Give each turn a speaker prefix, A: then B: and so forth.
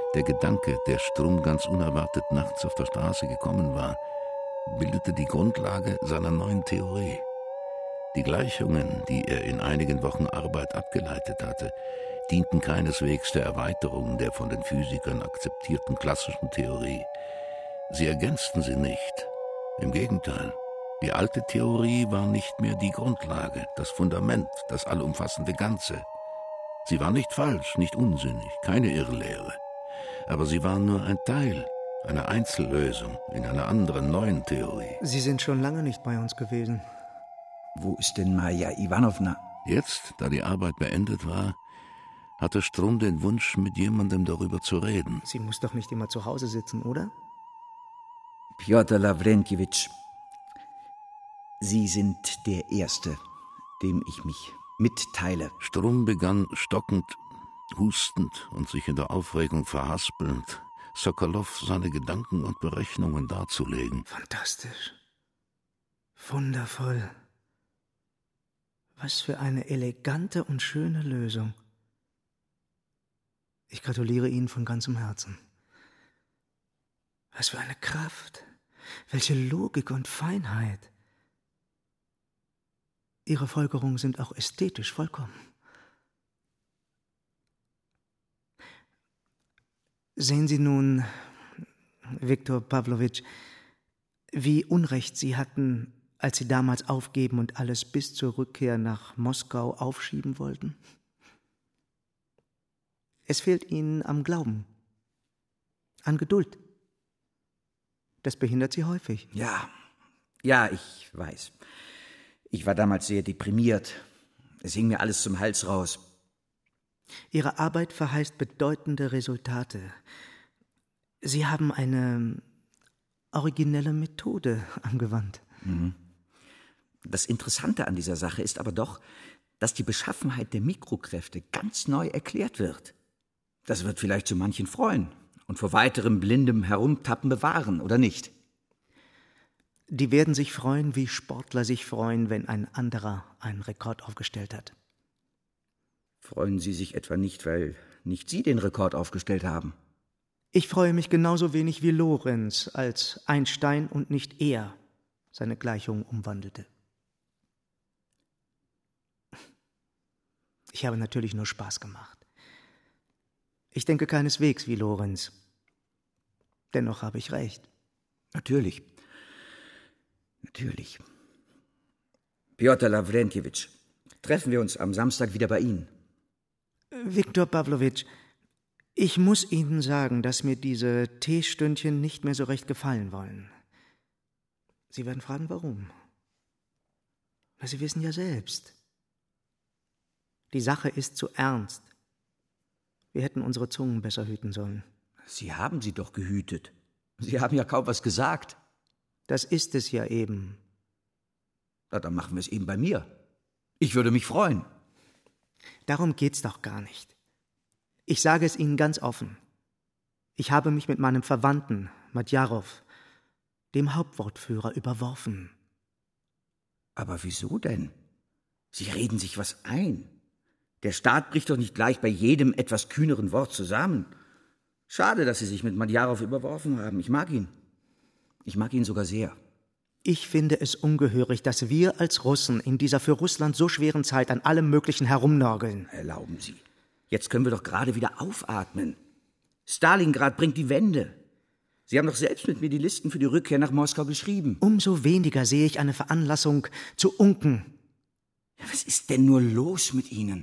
A: Der Gedanke, der Strum ganz unerwartet nachts auf der Straße gekommen war, bildete die Grundlage seiner neuen Theorie. Die Gleichungen, die er in einigen Wochen Arbeit abgeleitet hatte, dienten keineswegs der Erweiterung der von den Physikern akzeptierten klassischen Theorie. Sie ergänzten sie nicht. Im Gegenteil, die alte Theorie war nicht mehr die Grundlage, das Fundament, das allumfassende Ganze. Sie war nicht falsch, nicht unsinnig, keine Irrlehre. Aber sie war nur ein Teil, eine Einzellösung in einer anderen, neuen Theorie.
B: Sie sind schon lange nicht bei uns gewesen.
C: Wo ist denn Maja Iwanowna?
A: Jetzt, da die Arbeit beendet war, hatte Strum den Wunsch, mit jemandem darüber zu reden.
B: Sie muss doch nicht immer zu Hause sitzen, oder?
C: Pjotr Lawrentjewitsch, Sie sind der Erste, dem ich mich mitteile.
A: Strum begann stockend, hustend und sich in der Aufregung verhaspelnd, Sokolow seine Gedanken und Berechnungen darzulegen.
B: Fantastisch. Wundervoll. Was für eine elegante und schöne Lösung. Ich gratuliere Ihnen von ganzem Herzen. Was für eine Kraft, welche Logik und Feinheit. Ihre Folgerungen sind auch ästhetisch vollkommen. Sehen Sie nun, Viktor Pawlowitsch, wie Unrecht Sie hatten, als Sie damals aufgeben und alles bis zur Rückkehr nach Moskau aufschieben wollten? Es fehlt Ihnen am Glauben, an Geduld. Das behindert Sie häufig.
C: Ja, ich weiß. Ich war damals sehr deprimiert. Es hing mir alles zum Hals raus.
B: Ihre Arbeit verheißt bedeutende Resultate. Sie haben eine originelle Methode angewandt.
C: Das Interessante an dieser Sache ist aber doch, dass die Beschaffenheit der Mikrokräfte ganz neu erklärt wird. Das wird vielleicht zu manchen freuen und vor weiterem blindem Herumtappen bewahren, oder nicht?
B: Die werden sich freuen, wie Sportler sich freuen, wenn ein anderer einen Rekord aufgestellt hat.
C: Freuen Sie sich etwa nicht, weil nicht Sie den Rekord aufgestellt haben?
B: Ich freue mich genauso wenig wie Lorenz, als Einstein und nicht er seine Gleichung umwandelte. Ich habe natürlich nur Spaß gemacht. Ich denke keineswegs wie Lorenz. Dennoch habe ich recht.
C: Natürlich. Pjotr Lawrentjewitsch, treffen wir uns am Samstag wieder bei Ihnen.
B: Viktor Pawlowitsch, ich muss Ihnen sagen, dass mir diese Teestündchen nicht mehr so recht gefallen wollen. Sie werden fragen, warum. Na, Sie wissen ja selbst. Die Sache ist zu ernst. Wir hätten unsere Zungen besser hüten sollen.
C: Sie haben sie doch gehütet. Sie haben ja kaum was gesagt.
B: Das ist es ja eben.
C: Na, dann machen wir es eben bei mir. Ich würde mich freuen.
B: Darum geht's doch gar nicht. Ich sage es Ihnen ganz offen. Ich habe mich mit meinem Verwandten, Madjarow, dem Hauptwortführer, überworfen.
C: Aber wieso denn? Sie reden sich was ein. Der Staat bricht doch nicht gleich bei jedem etwas kühneren Wort zusammen. Schade, dass Sie sich mit Madjarow überworfen haben. Ich mag ihn. Ich mag ihn sogar sehr.
B: Ich finde es ungehörig, dass wir als Russen in dieser für Russland so schweren Zeit an allem Möglichen herumnörgeln.
C: Erlauben Sie. Jetzt können wir doch gerade wieder aufatmen. Stalingrad bringt die Wende. Sie haben doch selbst mit mir die Listen für die Rückkehr nach Moskau geschrieben.
B: Umso weniger sehe ich eine Veranlassung zu unken.
C: Ja, was ist denn nur los mit Ihnen?